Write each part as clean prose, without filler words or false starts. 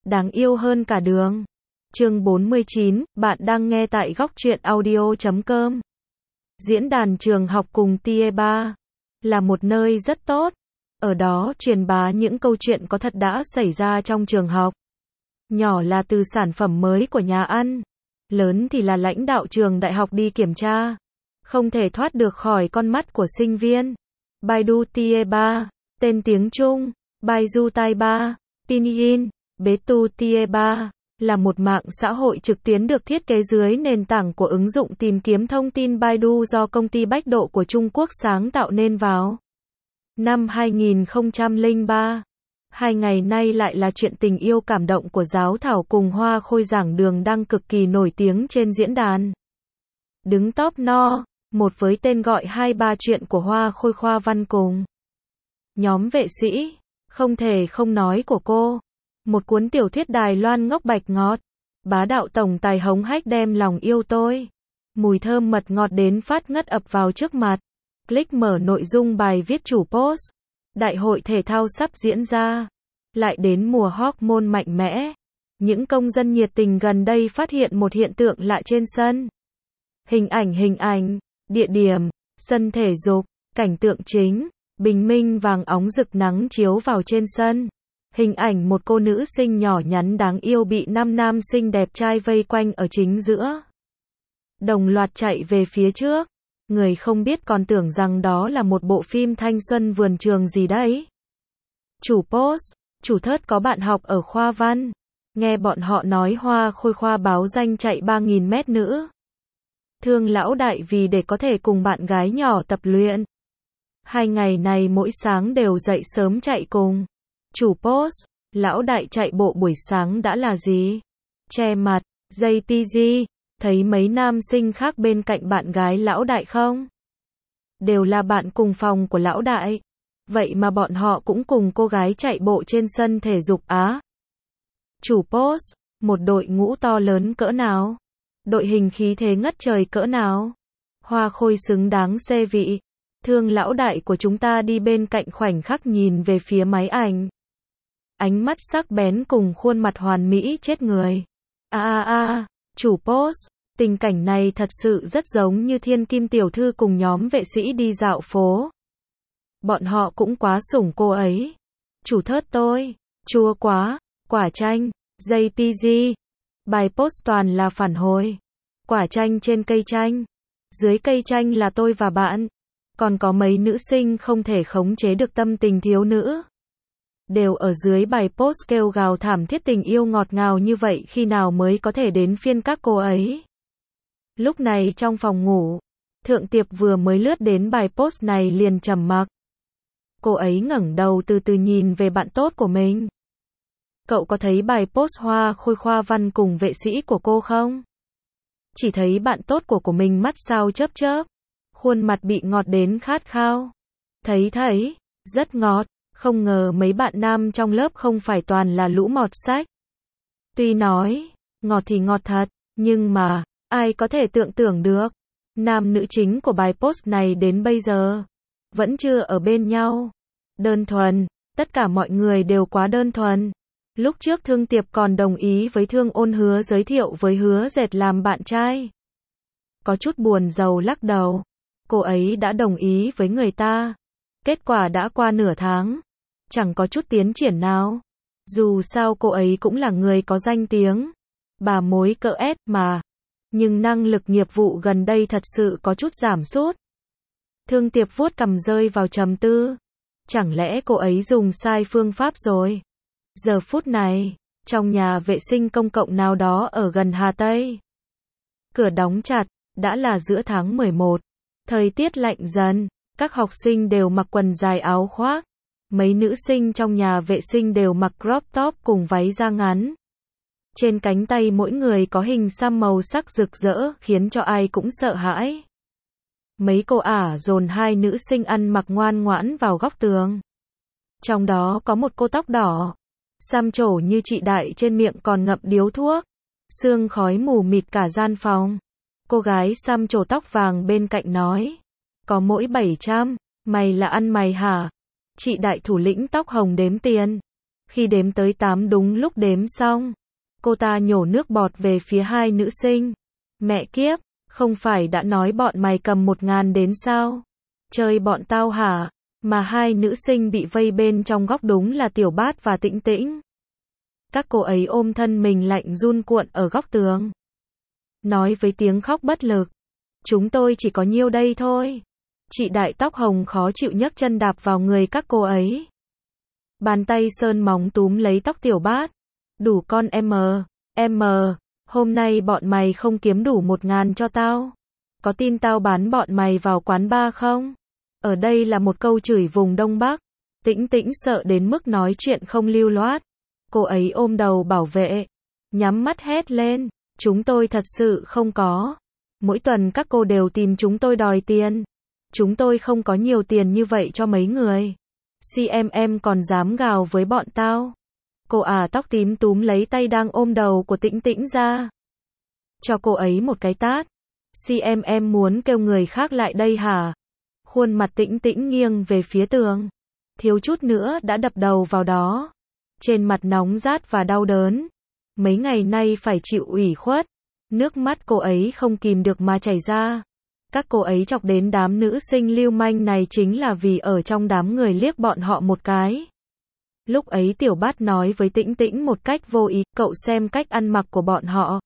đáng yêu hơn cả đường. Chương 49, bạn đang nghe tại góc truyện audio.com. Diễn đàn trường học cùng TIE3 là một nơi rất tốt. Ở đó truyền bá những câu chuyện có thật đã xảy ra trong trường học. Nhỏ là từ sản phẩm mới của nhà ăn, lớn thì là lãnh đạo trường đại học đi kiểm tra. Không thể thoát được khỏi con mắt của sinh viên. Baidu TIE3, tên tiếng Trung, Baidu Tai3, Pinyin, Baidu TIE3, là một mạng xã hội trực tuyến được thiết kế dưới nền tảng của ứng dụng tìm kiếm thông tin Baidu do công ty Bách Độ của Trung Quốc sáng tạo nên vào năm 2003. Hai ngày nay lại là chuyện tình yêu cảm động của Giáo Thảo cùng Hoa Khôi giảng đường đang cực kỳ nổi tiếng trên diễn đàn. Đứng top no, một với tên gọi 23 chuyện của Hoa Khôi Khoa Văn cùng nhóm vệ sĩ, không thể không nói của cô. Một cuốn tiểu thuyết Đài Loan ngốc bạch ngọt, bá đạo tổng tài hống hách đem lòng yêu tôi. Mùi thơm mật ngọt đến phát ngất ập vào trước mặt. Click mở nội dung bài viết chủ post. Đại hội thể thao sắp diễn ra. Lại đến mùa hormone mạnh mẽ. Những công dân nhiệt tình gần đây phát hiện một hiện tượng lạ trên sân. Hình ảnh, địa điểm, sân thể dục, cảnh tượng chính, bình minh vàng óng rực nắng chiếu vào trên sân. Hình ảnh một cô nữ sinh nhỏ nhắn đáng yêu bị 5 nam sinh đẹp trai vây quanh ở chính giữa. Đồng loạt chạy về phía trước. Người không biết còn tưởng rằng đó là một bộ phim thanh xuân vườn trường gì đấy. Chủ post, chủ thớt có bạn học ở khoa văn. Nghe bọn họ nói Hoa Khôi khoa báo danh chạy 3.000 mét nữ. Thương lão đại vì để có thể cùng bạn gái nhỏ tập luyện. Hai ngày này mỗi sáng đều dậy sớm chạy cùng. Chủ post, lão đại chạy bộ buổi sáng đã là gì? Che mặt, JPG, thấy mấy nam sinh khác bên cạnh bạn gái lão đại không? Đều là bạn cùng phòng của lão đại. Vậy mà bọn họ cũng cùng cô gái chạy bộ trên sân thể dục á. Chủ post, một đội ngũ to lớn cỡ nào? Đội hình khí thế ngất trời cỡ nào? Hoa Khôi xứng đáng xê vị. Thương lão đại của chúng ta đi bên cạnh khoảnh khắc nhìn về phía máy ảnh. Ánh mắt sắc bén cùng khuôn mặt hoàn mỹ chết người. Chủ post, tình cảnh này thật sự rất giống như Thiên Kim tiểu thư cùng nhóm vệ sĩ đi dạo phố. Bọn họ cũng quá sủng cô ấy. Chủ thớt tôi, chua quá, quả chanh, JPG. Bài post toàn là phản hồi. Quả chanh trên cây chanh. Dưới cây chanh là tôi và bạn. Còn có mấy nữ sinh không thể khống chế được tâm tình thiếu nữ. Đều ở dưới bài post kêu gào thảm thiết tình yêu ngọt ngào như vậy khi nào mới có thể đến phiên các cô ấy. Lúc này trong phòng ngủ, Thượng Tiệp vừa mới lướt đến bài post này liền trầm mặc. Cô ấy ngẩng đầu từ từ nhìn về bạn tốt của mình. Cậu có thấy bài post Hoa Khôi khoa văn cùng vệ sĩ của cô không? Chỉ thấy bạn tốt của mình mắt sao chớp chớp. Khuôn mặt bị ngọt đến khát khao. Thấy, rất ngọt. Không ngờ mấy bạn nam trong lớp không phải toàn là lũ mọt sách. Tuy nói, ngọt thì ngọt thật, nhưng mà, ai có thể tưởng được. Nam nữ chính của bài post này đến bây giờ, vẫn chưa ở bên nhau. Đơn thuần, tất cả mọi người đều quá đơn thuần. Lúc trước Thương Tiệp còn đồng ý với Thương Ôn hứa giới thiệu với Hứa Dệt làm bạn trai. Có chút buồn rầu lắc đầu. Cô ấy đã đồng ý với người ta. Kết quả đã qua nửa tháng. Chẳng có chút tiến triển nào. Dù sao cô ấy cũng là người có danh tiếng. Bà mối cỡ S mà. Nhưng năng lực nghiệp vụ gần đây thật sự có chút giảm sút. Thương Tiệp vuốt cằm rơi vào trầm tư. Chẳng lẽ cô ấy dùng sai phương pháp rồi? Giờ phút này, trong nhà vệ sinh công cộng nào đó ở gần Hà Tây. Cửa đóng chặt, đã là giữa tháng 11. Thời tiết lạnh dần, các học sinh đều mặc quần dài áo khoác. Mấy nữ sinh trong nhà vệ sinh đều mặc crop top cùng váy da ngắn. Trên cánh tay mỗi người có hình xăm màu sắc rực rỡ, khiến cho ai cũng sợ hãi. Mấy cô ả dồn hai nữ sinh ăn mặc ngoan ngoãn vào góc tường. Trong đó có một cô tóc đỏ, xăm trổ như chị Đại, trên miệng còn ngậm điếu thuốc. Sương khói mù mịt cả gian phòng. Cô gái xăm trổ tóc vàng bên cạnh nói. Có mỗi 700, mày là ăn mày hả? Chị Đại thủ lĩnh tóc hồng đếm tiền. Khi đếm tới 8 đúng lúc đếm xong, cô ta nhổ nước bọt về phía hai nữ sinh. Mẹ kiếp, không phải đã nói bọn mày cầm 1.000 đến sao? Chơi bọn tao hả? Mà hai nữ sinh bị vây bên trong góc đúng là Tiểu Bát và Tĩnh Tĩnh. Các cô ấy ôm thân mình lạnh run cuộn ở góc tường. Nói với tiếng khóc bất lực. Chúng tôi chỉ có nhiêu đây thôi. Chị đại tóc hồng khó chịu nhấc chân đạp vào người các cô ấy. Bàn tay sơn móng túm lấy tóc Tiểu Bát. Đủ con em, hôm nay bọn mày không kiếm đủ 1.000 cho tao. Có tin tao bán bọn mày vào quán bar không? Ở đây là một câu chửi vùng Đông Bắc. Tĩnh Tĩnh sợ đến mức nói chuyện không lưu loát. Cô ấy ôm đầu bảo vệ, nhắm mắt hét lên. Chúng tôi thật sự không có. Mỗi tuần các cô đều tìm chúng tôi đòi tiền. Chúng tôi không có nhiều tiền như vậy cho mấy người. CMM còn dám gào với bọn tao. Cô tóc tím túm lấy tay đang ôm đầu của Tĩnh Tĩnh ra. Cho cô ấy một cái tát. CMM muốn kêu người khác lại đây hả? Khuôn mặt Tĩnh Tĩnh nghiêng về phía tường. Thiếu chút nữa đã đập đầu vào đó. Trên mặt nóng rát và đau đớn. Mấy ngày nay phải chịu ủy khuất. Nước mắt cô ấy không kìm được mà chảy ra. Các cô ấy chọc đến đám nữ sinh lưu manh này chính là vì ở trong đám người liếc bọn họ một cái. Lúc ấy Tiểu Bát nói với Tĩnh Tĩnh một cách vô ý, cậu xem cách ăn mặc của bọn họ.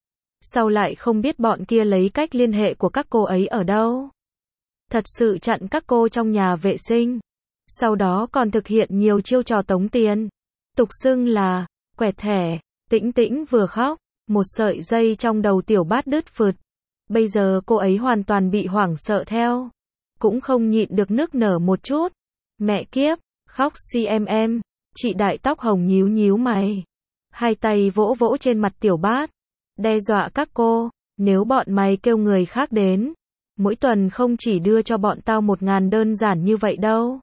Sao lại không biết bọn kia lấy cách liên hệ của các cô ấy ở đâu? Thật sự chặn các cô trong nhà vệ sinh. Sau đó còn thực hiện nhiều chiêu trò tống tiền. Tục xưng là quẹt thẻ. Tĩnh Tĩnh vừa khóc, một sợi dây trong đầu Tiểu Bát đứt phượt. Bây giờ cô ấy hoàn toàn bị hoảng sợ theo. Cũng không nhịn được nức nở một chút. Mẹ kiếp, khóc CMM. Chị đại tóc hồng nhíu nhíu mày. Hai tay vỗ vỗ trên mặt Tiểu Bát. Đe dọa các cô, nếu bọn mày kêu người khác đến. Mỗi tuần không chỉ đưa cho bọn tao 1.000 đơn giản như vậy đâu.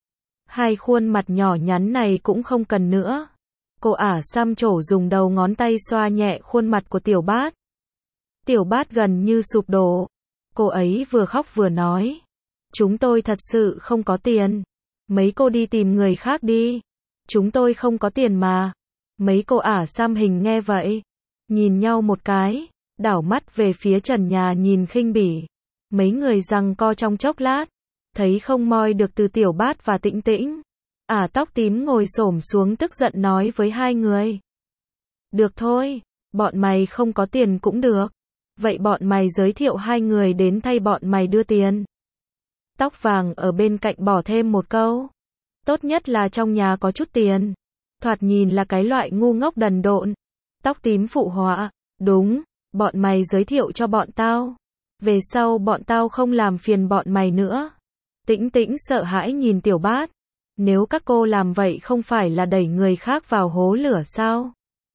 Hai khuôn mặt nhỏ nhắn này cũng không cần nữa. Cô xăm trổ dùng đầu ngón tay xoa nhẹ khuôn mặt của Tiểu Bát. Tiểu Bát gần như sụp đổ. Cô ấy vừa khóc vừa nói. Chúng tôi thật sự không có tiền. Mấy cô đi tìm người khác đi. Chúng tôi không có tiền mà. Mấy cô xăm hình nghe vậy. Nhìn nhau một cái. Đảo mắt về phía trần nhà nhìn khinh bỉ. Mấy người giằng co trong chốc lát. Thấy không moi được từ Tiểu Bát và Tĩnh Tĩnh. Tóc tím ngồi xổm xuống tức giận nói với hai người. Được thôi, bọn mày không có tiền cũng được. Vậy bọn mày giới thiệu hai người đến thay bọn mày đưa tiền. Tóc vàng ở bên cạnh bỏ thêm một câu. Tốt nhất là trong nhà có chút tiền. Thoạt nhìn là cái loại ngu ngốc đần độn. Tóc tím phụ họa. Đúng, bọn mày giới thiệu cho bọn tao. Về sau bọn tao không làm phiền bọn mày nữa. Tĩnh Tĩnh sợ hãi nhìn Tiểu Bát. Nếu các cô làm vậy không phải là đẩy người khác vào hố lửa sao?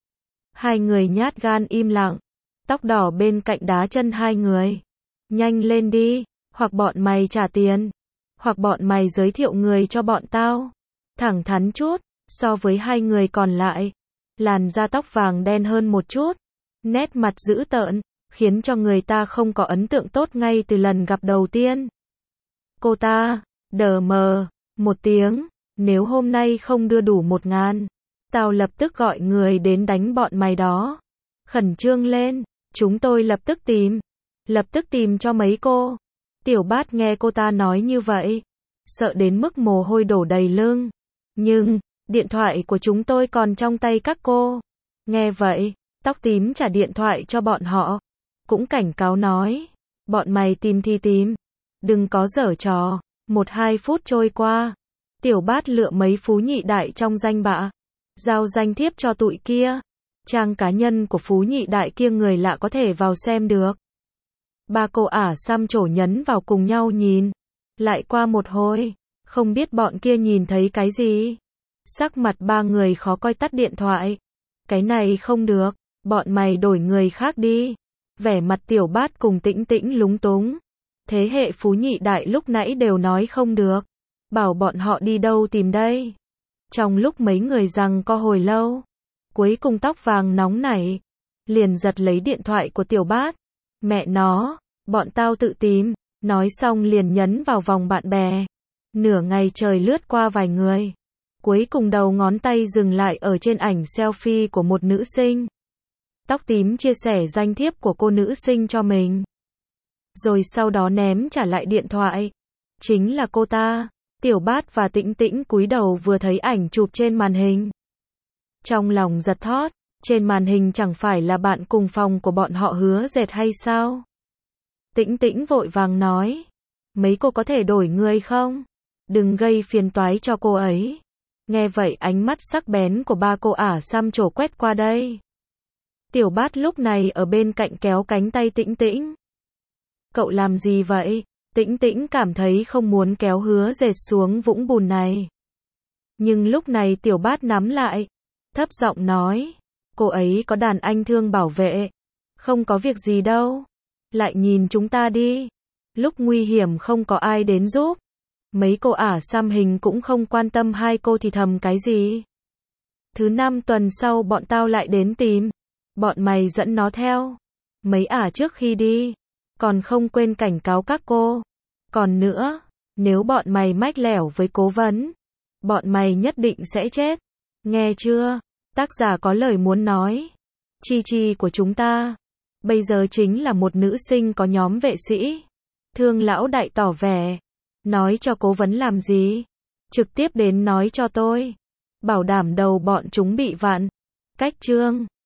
Hai người nhát gan im lặng. Tóc đỏ bên cạnh đá chân hai người. Nhanh lên đi, hoặc bọn mày trả tiền, hoặc bọn mày giới thiệu người cho bọn tao. Thẳng thắn chút, so với hai người còn lại. Làn da tóc vàng đen hơn một chút. Nét mặt dữ tợn, khiến cho người ta không có ấn tượng tốt ngay từ lần gặp đầu tiên. Cô ta, đờ mờ, một tiếng, nếu hôm nay không đưa đủ 1.000, tao lập tức gọi người đến đánh bọn mày đó. Khẩn trương lên, chúng tôi lập tức tìm cho mấy cô. Tiểu Bát nghe cô ta nói như vậy, sợ đến mức mồ hôi đổ đầy lưng. Nhưng, điện thoại của chúng tôi còn trong tay các cô. Nghe vậy, tóc tím trả điện thoại cho bọn họ. Cũng cảnh cáo nói, bọn mày tìm thì tìm, đừng có giở trò. 1-2 phút trôi qua, Tiểu Bát lựa mấy phú nhị đại trong danh bạ, giao danh thiếp cho tụi kia. Trang cá nhân của phú nhị đại kia người lạ có thể vào xem được. Ba cô xăm trổ nhấn vào cùng nhau nhìn. Lại qua một hồi, không biết bọn kia nhìn thấy cái gì. Sắc mặt ba người khó coi tắt điện thoại. Cái này không được, bọn mày đổi người khác đi. Vẻ mặt Tiểu Bát cùng Tĩnh Tĩnh lúng túng. Thế hệ phú nhị đại lúc nãy đều nói không được. Bảo bọn họ đi đâu tìm đây. Trong lúc mấy người giằng co hồi lâu, cuối cùng tóc vàng nóng nảy, liền giật lấy điện thoại của Tiểu Bát. Mẹ nó, bọn tao tự tìm. Nói xong liền nhấn vào vòng bạn bè. Nửa ngày trời lướt qua vài người. Cuối cùng đầu ngón tay dừng lại ở trên ảnh selfie của một nữ sinh. Tóc tím chia sẻ danh thiếp của cô nữ sinh cho mình. Rồi sau đó ném trả lại điện thoại. Chính là cô ta. Tiểu Bát và Tĩnh Tĩnh cúi đầu vừa thấy ảnh chụp trên màn hình. Trong lòng giật thót, trên màn hình chẳng phải là bạn cùng phòng của bọn họ Hứa Dệt hay sao? Tĩnh Tĩnh vội vàng nói. Mấy cô có thể đổi người không? Đừng gây phiền toái cho cô ấy. Nghe vậy ánh mắt sắc bén của ba cô ả xăm trổ quét qua đây. Tiểu Bát lúc này ở bên cạnh kéo cánh tay Tĩnh Tĩnh. Cậu làm gì vậy? Tĩnh Tĩnh cảm thấy không muốn kéo Hứa Dệt xuống vũng bùn này. Nhưng lúc này Tiểu Bát nắm lại, thấp giọng nói, cô ấy có đàn anh thương bảo vệ, không có việc gì đâu. Lại nhìn chúng ta đi, lúc nguy hiểm không có ai đến giúp. Mấy cô ả xăm hình cũng không quan tâm hai cô thì thầm cái gì. Thứ 5 tuần sau bọn tao lại đến tìm, bọn mày dẫn nó theo. Mấy ả trước khi đi, còn không quên cảnh cáo các cô. Còn nữa, nếu bọn mày mách lẻo với cố vấn, bọn mày nhất định sẽ chết. Nghe chưa? Tác giả có lời muốn nói. Chi Chi của chúng ta bây giờ chính là một nữ sinh có nhóm vệ sĩ. Thương lão đại tỏ vẻ. Nói cho cố vấn làm gì? Trực tiếp đến nói cho tôi. Bảo đảm đầu bọn chúng bị vặn. Cách chương